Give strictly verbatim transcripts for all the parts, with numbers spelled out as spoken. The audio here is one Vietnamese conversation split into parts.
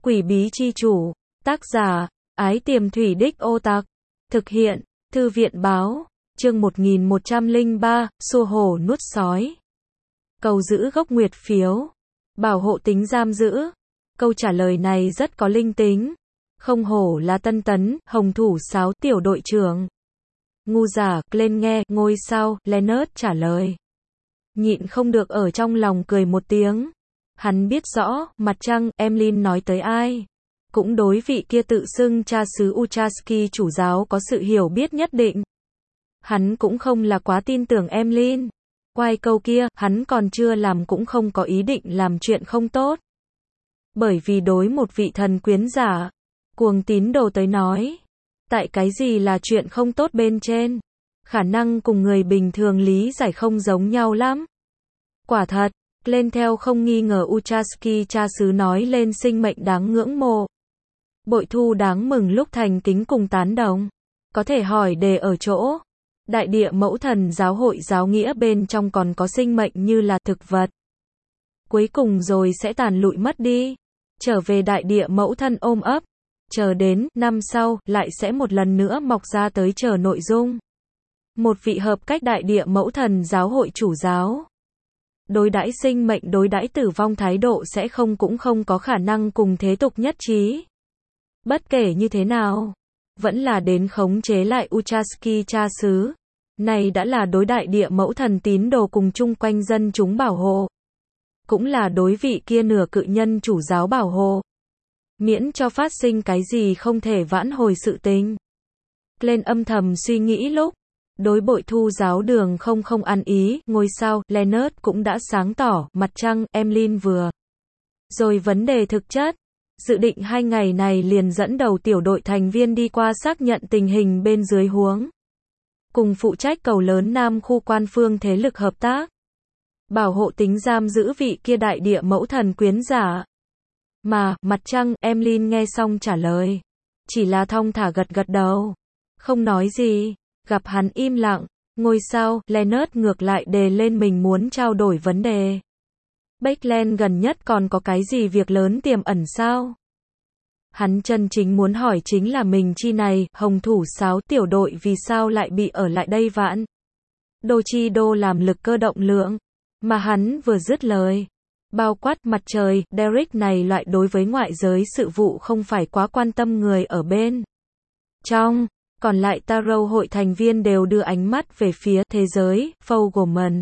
Quỷ bí chi chủ. Tác giả, Ái Tiềm Thủy Đích Ô Tạc. Thực hiện, Thư viện báo. Chương một nghìn một trăm lẻ ba, xua hổ nuốt sói. Cầu giữ gốc nguyệt phiếu. Bảo hộ tính giam giữ. Câu trả lời này rất có linh tính. Không hổ là Tân Tấn, Hồng Thủ Sáo, tiểu đội trưởng. Ngu giả, lên nghe, ngôi sao, Leonard trả lời. Nhịn không được ở trong lòng cười một tiếng. Hắn biết rõ, mặt trăng, Emlyn nói tới ai. Cũng đối vị kia tự xưng cha xứ Uchaski chủ giáo có sự hiểu biết nhất định. Hắn cũng không là quá tin tưởng Emlyn. Quay câu kia, hắn còn chưa làm cũng không có ý định làm chuyện không tốt. Bởi vì đối một vị thần quyến giả, cuồng tín đồ tới nói, tại cái gì là chuyện không tốt bên trên, khả năng cùng người bình thường lý giải không giống nhau lắm. Quả thật, lên theo không nghi ngờ Uchaski cha xứ nói lên sinh mệnh đáng ngưỡng mộ. Bội thu đáng mừng lúc thành kính cùng tán đồng. Có thể hỏi đề ở chỗ, đại địa mẫu thần giáo hội giáo nghĩa bên trong còn có sinh mệnh như là thực vật. Cuối cùng rồi sẽ tàn lụi mất đi. Trở về đại địa mẫu thân ôm ấp. Chờ đến, năm sau, lại sẽ một lần nữa mọc ra tới chờ nội dung. Một vị hợp cách đại địa mẫu thần giáo hội chủ giáo. Đối đãi sinh mệnh đối đãi tử vong thái độ sẽ không cũng không có khả năng cùng thế tục nhất trí. Bất kể như thế nào, vẫn là đến khống chế lại Uchaski cha xứ. Này đã là đối đại địa mẫu thần tín đồ cùng chung quanh dân chúng bảo hộ. Cũng là đối vị kia nửa cự nhân chủ giáo bảo hộ. Miễn cho phát sinh cái gì không thể vãn hồi sự tình. Lên âm thầm suy nghĩ lúc, đối bội thu giáo đường không không ăn ý, ngôi sao, Leonard cũng đã sáng tỏ, mặt trăng, Emlyn vừa. Rồi vấn đề thực chất, dự định hai ngày này liền dẫn đầu tiểu đội thành viên đi qua xác nhận tình hình bên dưới huống. Cùng phụ trách cầu lớn Nam khu quan phương thế lực hợp tác. Bảo hộ tính giam giữ vị kia đại địa mẫu thần quyến giả. Mà, mặt trăng, Emlyn nghe xong trả lời. Chỉ là thong thả gật gật đầu. Không nói gì. Gặp hắn im lặng. Ngôi sao, Leonard ngược lại đề lên mình muốn trao đổi vấn đề. Backland gần nhất còn có cái gì việc lớn tiềm ẩn sao? Hắn chân chính muốn hỏi chính là mình chi này, Hồng Thủ Sáo tiểu đội vì sao lại bị ở lại đây vãn. Đô chi đô làm lực cơ động lượng. Mà hắn vừa dứt lời. Bao quát mặt trời, Derek này loại đối với ngoại giới sự vụ không phải quá quan tâm người ở bên. Trong, còn lại Tarot hội thành viên đều đưa ánh mắt về phía thế giới, Fogelman.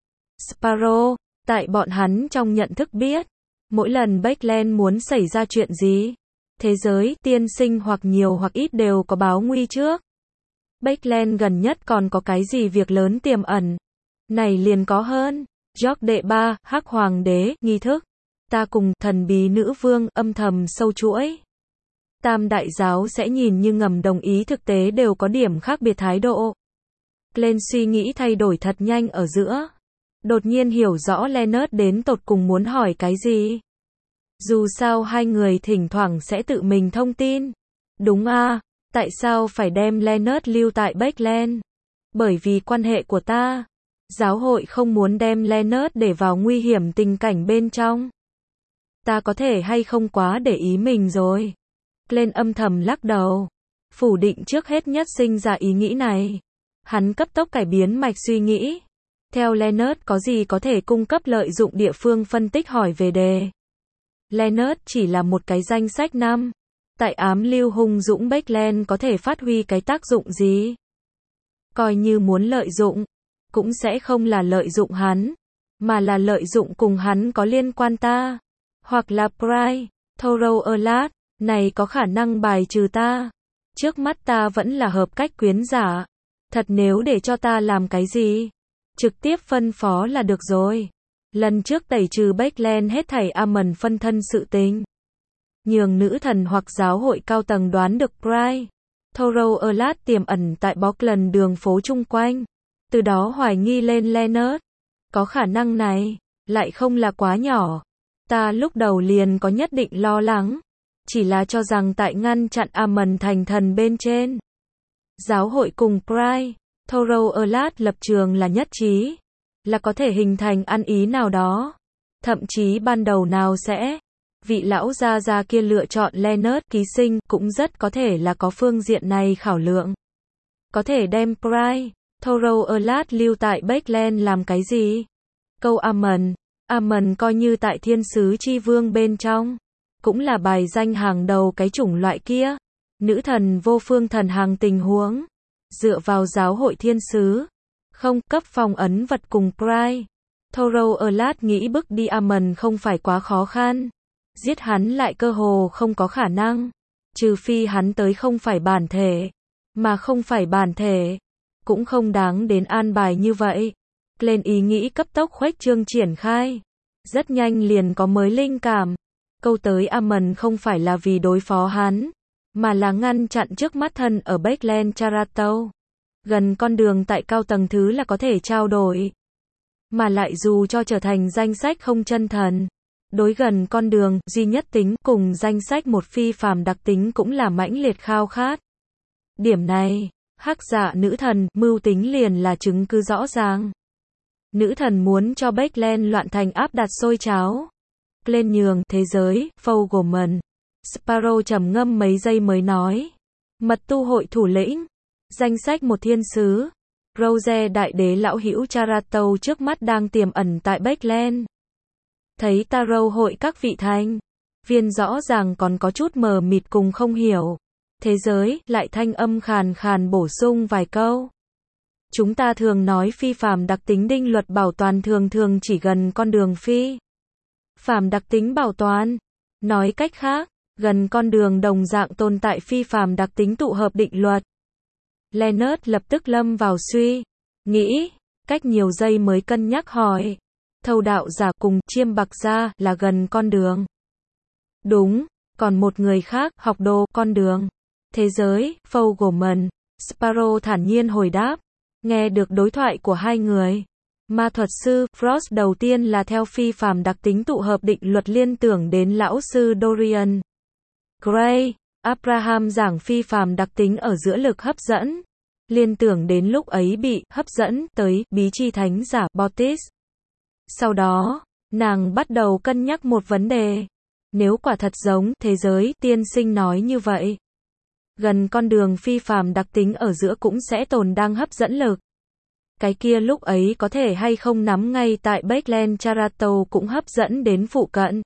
Sparrow, tại bọn hắn trong nhận thức biết, mỗi lần Backland muốn xảy ra chuyện gì, thế giới, tiên sinh hoặc nhiều hoặc ít đều có báo nguy trước. Backland gần nhất còn có cái gì việc lớn tiềm ẩn. Này liền có hơn. George đệ ba, Hắc Hoàng đế, nghi thức. Ta cùng thần bí nữ vương âm thầm sâu chuỗi. Tam đại giáo sẽ nhìn như ngầm đồng ý thực tế đều có điểm khác biệt thái độ. Lên suy nghĩ thay đổi thật nhanh ở giữa. Đột nhiên hiểu rõ Leonard đến tột cùng muốn hỏi cái gì. Dù sao hai người thỉnh thoảng sẽ tự mình thông tin. Đúng à, tại sao phải đem Leonard lưu tại Backland? Bởi vì quan hệ của ta. Giáo hội không muốn đem Leonard để vào nguy hiểm tình cảnh bên trong. Ta có thể hay không quá để ý mình rồi. Lên âm thầm lắc đầu. Phủ định trước hết nhất sinh ra ý nghĩ này. Hắn cấp tốc cải biến mạch suy nghĩ. Theo Leonard có gì có thể cung cấp lợi dụng địa phương phân tích hỏi về đề. Leonard chỉ là một cái danh sách năm. Tại ám lưu hung dũng Backland có thể phát huy cái tác dụng gì? Coi như muốn lợi dụng. Cũng sẽ không là lợi dụng hắn, mà là lợi dụng cùng hắn có liên quan ta, hoặc là Pride, Thorough Alert, này có khả năng bài trừ ta. Trước mắt ta vẫn là hợp cách quyến giả. Thật nếu để cho ta làm cái gì, trực tiếp phân phó là được rồi. Lần trước tẩy trừ Backland hết thảy Amon phân thân sự tình. Nhường nữ thần hoặc giáo hội cao tầng đoán được Pride, Thorough Alert tiềm ẩn tại Bockland đường phố chung quanh. Từ đó hoài nghi lên Leonard. Có khả năng này, lại không là quá nhỏ. Ta lúc đầu liền có nhất định lo lắng. Chỉ là cho rằng tại ngăn chặn Amon thành thần bên trên. Giáo hội cùng Pride, Thorough Alert lập trường là nhất trí. Là có thể hình thành ăn ý nào đó. Thậm chí ban đầu nào sẽ Vị lão gia gia kia lựa chọn Leonard ký sinh, cũng rất có thể là có phương diện này khảo lượng. Có thể đem Pride, Thorough Erlat lưu tại Backland làm cái gì? Câu Ammon, Ammon coi như tại thiên sứ chi vương bên trong, cũng là bài danh hàng đầu cái chủng loại kia. Nữ thần vô phương thần hàng tình huống, dựa vào giáo hội thiên sứ, không cấp phong ấn vật cùng Pride. Thorough Erlat nghĩ bức đi Ammon không phải quá khó khăn. Giết hắn lại cơ hồ không có khả năng. Trừ phi hắn tới không phải bản thể. Mà không phải bản thể. Cũng không đáng đến an bài như vậy. Lên ý nghĩ cấp tốc khuếch trương triển khai. Rất nhanh liền có mới linh cảm. Câu tới Ammon không phải là vì đối phó hắn. Mà là ngăn chặn trước mắt thân ở Backland Charato. Gần con đường tại cao tầng thứ là có thể trao đổi. Mà lại dù cho trở thành danh sách không chân thần. Đối gần con đường, duy nhất tính cùng danh sách một phi phàm đặc tính cũng là mãnh liệt khao khát. Điểm này, hắc dạ nữ thần, mưu tính liền là chứng cứ rõ ràng. Nữ thần muốn cho Backland loạn thành áp đặt sôi cháo. Lên nhường, thế giới, Fogelman. Sparrow trầm ngâm mấy giây mới nói. Mật tu hội thủ lĩnh. Danh sách một thiên sứ. Rose đại đế lão hữu Charato trước mắt đang tiềm ẩn tại Backland. Thấy Tarot hội các vị thành viên rõ ràng còn có chút mờ mịt cùng không hiểu. Thế giới, lại thanh âm khàn khàn bổ sung vài câu. Chúng ta thường nói phi phàm đặc tính định luật bảo toàn thường thường chỉ gần con đường phi phàm đặc tính bảo toàn. Nói cách khác, gần con đường đồng dạng tồn tại phi phàm đặc tính tụ hợp định luật. Leonard lập tức lâm vào suy nghĩ, cách nhiều giây mới cân nhắc hỏi. Thâu đạo giả cùng chiêm bạc gia là gần con đường. Đúng, còn một người khác, học đồ, con đường. Thế giới, Fogelman. Sparrow thản nhiên hồi đáp. Nghe được đối thoại của hai người. Ma thuật sư, Frost đầu tiên là theo phi phàm đặc tính tụ hợp định luật liên tưởng đến lão sư Dorian Gray. Abraham giảng phi phàm đặc tính ở giữa lực hấp dẫn. Liên tưởng đến lúc ấy bị hấp dẫn tới bí chi thánh giả Bautis. Sau đó, nàng bắt đầu cân nhắc một vấn đề. Nếu quả thật giống thế giới tiên sinh nói như vậy, gần con đường phi phàm đặc tính ở giữa cũng sẽ tồn đang hấp dẫn lực. Cái kia lúc ấy có thể hay không nắm ngay tại Backland Charato cũng hấp dẫn đến phụ cận.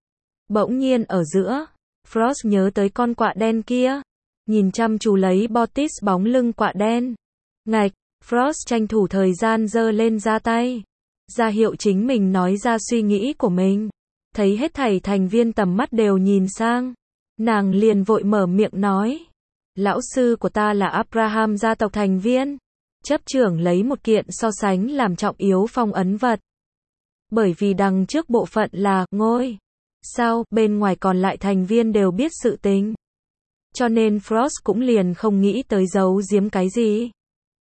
Bỗng nhiên ở giữa, Frost nhớ tới con quạ đen kia, nhìn chăm chú lấy Bautis bóng lưng quạ đen. Ngạch, Frost tranh thủ thời gian giơ lên ra tay, ra hiệu chính mình nói ra suy nghĩ của mình. Thấy hết thảy thành viên tầm mắt đều nhìn sang, nàng liền vội mở miệng nói. Lão sư của ta là Abraham gia tộc thành viên. Chấp trưởng lấy một kiện so sánh làm trọng yếu phong ấn vật. Bởi vì đằng trước bộ phận là ngôi sao, bên ngoài còn lại thành viên đều biết sự tình. Cho nên Frost cũng liền không nghĩ tới giấu giếm cái gì.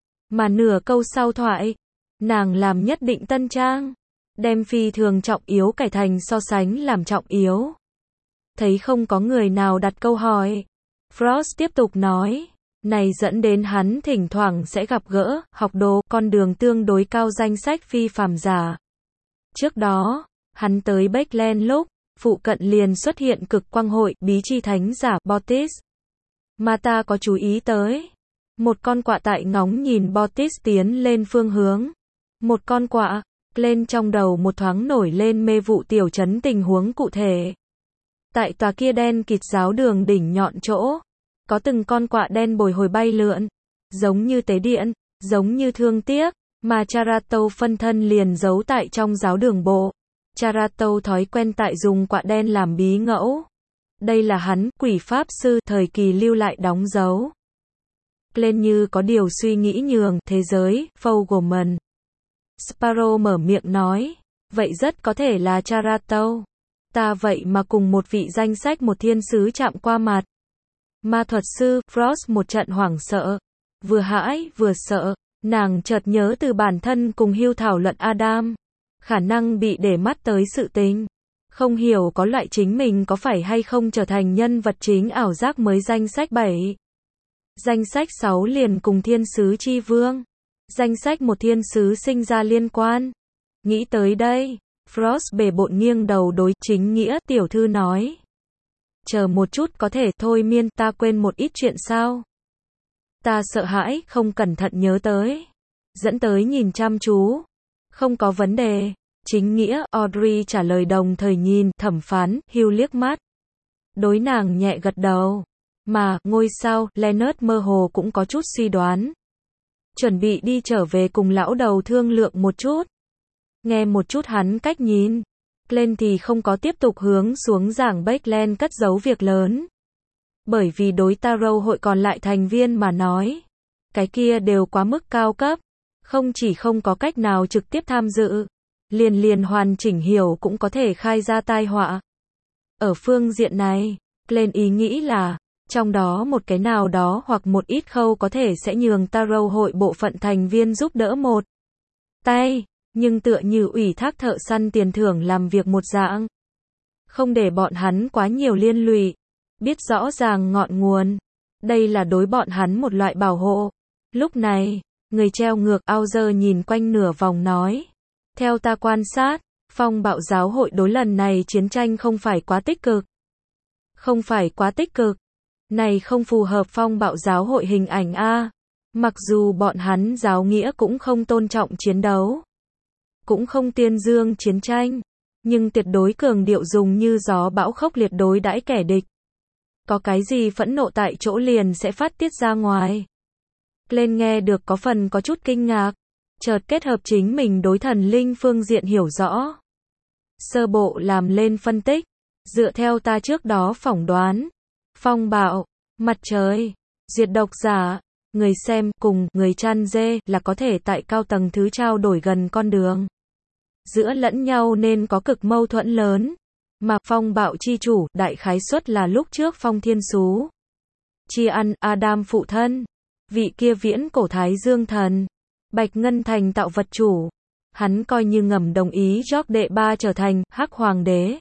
Mà nửa câu sau thoại, nàng làm nhất định tân trang, đem phi thường trọng yếu cải thành so sánh làm trọng yếu. Thấy không có người nào đặt câu hỏi, Frost tiếp tục nói, này dẫn đến hắn thỉnh thoảng sẽ gặp gỡ, học đồ, con đường tương đối cao danh sách phi phàm giả. Trước đó, hắn tới Backland lúc, phụ cận liền xuất hiện cực quang hội, bí chi thánh giả, Bautis. Mà ta có chú ý tới. Một con quạ tại ngóng nhìn Bautis tiến lên phương hướng. Một con quạ, lên trong đầu một thoáng nổi lên mê vụ tiểu trấn tình huống cụ thể. Tại tòa kia đen kịt giáo đường đỉnh nhọn chỗ, có từng con quạ đen bồi hồi bay lượn, giống như tế điện, giống như thương tiếc, mà Charato phân thân liền giấu tại trong giáo đường bộ. Charato thói quen tại dùng quạ đen làm bí ngẫu. Đây là hắn, quỷ pháp sư, thời kỳ lưu lại đóng dấu. Lên như có điều suy nghĩ nhường, thế giới, Fogelman. Sparrow mở miệng nói, vậy rất có thể là Charato. Ta vậy mà cùng một vị danh sách một thiên sứ chạm qua mặt. Ma thuật sư, Frost một trận hoảng sợ. Vừa hãi, vừa sợ, nàng chợt nhớ từ bản thân cùng Hugh thảo luận Adam. Khả năng bị để mắt tới sự tình. Không hiểu có loại chính mình có phải hay không trở thành nhân vật chính ảo giác mới danh sách bảy. Danh sách sáu liền cùng thiên sứ chi vương. Danh sách một thiên sứ sinh ra liên quan. Nghĩ tới đây, Frost bề bộn nghiêng đầu đối chính nghĩa tiểu thư nói. Chờ một chút có thể thôi miên ta quên một ít chuyện sao? Ta sợ hãi, không cẩn thận nhớ tới. Dẫn tới nhìn chăm chú. Không có vấn đề. Chính nghĩa, Audrey trả lời đồng thời nhìn, thẩm phán, Hugh liếc mắt. Đối nàng nhẹ gật đầu. Mà, ngôi sao, Leonard mơ hồ cũng có chút suy đoán. Chuẩn bị đi trở về cùng lão đầu thương lượng một chút. Nghe một chút hắn cách nhìn. Glenn thì không có tiếp tục hướng xuống giảng Backland cất giấu việc lớn. Bởi vì đối Tarot hội còn lại thành viên mà nói. Cái kia đều quá mức cao cấp. Không chỉ không có cách nào trực tiếp tham dự. Liền liền hoàn chỉnh hiểu cũng có thể khai ra tai họa. Ở phương diện này, Glenn ý nghĩ là, trong đó một cái nào đó hoặc một ít khâu có thể sẽ nhường Tarot hội bộ phận thành viên giúp đỡ một tay, nhưng tựa như ủy thác thợ săn tiền thưởng làm việc một dạng. Không để bọn hắn quá nhiều liên lụy, biết rõ ràng ngọn nguồn. Đây là đối bọn hắn một loại bảo hộ. Lúc này, người treo ngược Auger nhìn quanh nửa vòng nói. Theo ta quan sát, phong bạo giáo hội đối lần này chiến tranh không phải quá tích cực. Không phải quá tích cực. Này không phù hợp phong bạo giáo hội hình ảnh A. Mặc dù bọn hắn giáo nghĩa cũng không tôn trọng chiến đấu. Cũng không tuyên dương chiến tranh. Nhưng tuyệt đối cường điệu dùng như gió bão khốc liệt đối đãi kẻ địch. Có cái gì phẫn nộ tại chỗ liền sẽ phát tiết ra ngoài. Glenn nghe được có phần có chút kinh ngạc. Chợt kết hợp chính mình đối thần linh phương diện hiểu rõ. Sơ bộ làm lên phân tích. Dựa theo ta trước đó phỏng đoán. Phong bạo, mặt trời, diệt độc giả, người xem cùng người chăn dê là có thể tại cao tầng thứ trao đổi gần con đường. Giữa lẫn nhau nên có cực mâu thuẫn lớn. Mà phong bạo chi chủ đại khái suất là lúc trước phong thiên sú. Chi ăn Adam phụ thân. Vị kia viễn cổ thái dương thần. Bạch Ngân thành tạo vật chủ. Hắn coi như ngầm đồng ý George đệ ba trở thành Hắc Hoàng đế.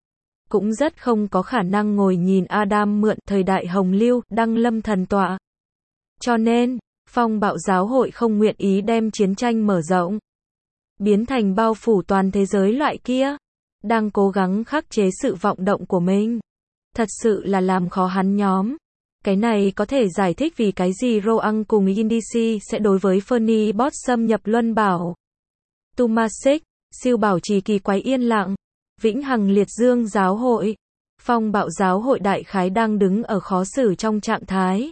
Cũng rất không có khả năng ngồi nhìn Adam mượn thời đại hồng lưu đăng lâm thần tọa. Cho nên, phong bạo giáo hội không nguyện ý đem chiến tranh mở rộng. Biến thành bao phủ toàn thế giới loại kia. Đang cố gắng khắc chế sự vọng động của mình. Thật sự là làm khó hắn nhóm. Cái này có thể giải thích vì cái gì Roang cùng Indici sẽ đối với Fernie Bot xâm nhập luân bảo. Tumasic, siêu bảo trì kỳ quái yên lặng. Vĩnh hằng liệt dương giáo hội. Phong bạo giáo hội đại khái đang đứng ở khó xử trong trạng thái.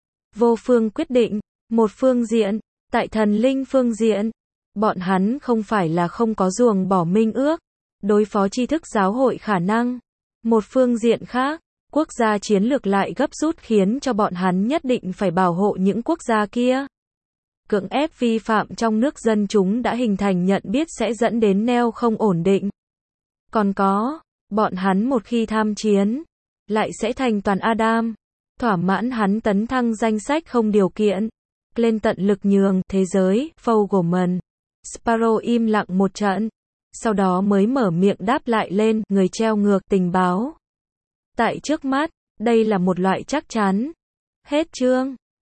Vô phương quyết định. Một phương diện. Tại thần linh phương diện. Bọn hắn không phải là không có ruồng bỏ minh ước. Đối phó tri thức giáo hội khả năng. Một phương diện khác. Quốc gia chiến lược lại gấp rút khiến cho bọn hắn nhất định phải bảo hộ những quốc gia kia. Cưỡng ép vi phạm trong nước dân chúng đã hình thành nhận biết sẽ dẫn đến neo không ổn định. Còn có, bọn hắn một khi tham chiến, lại sẽ thành toàn Adam. Thỏa mãn hắn tấn thăng danh sách không điều kiện. Lên tận lực nhường thế giới, Fogelman. Sparrow im lặng một trận. Sau đó mới mở miệng đáp lại lên, người treo ngược tình báo. Tại trước mắt, đây là một loại chắc chắn. Hết chương.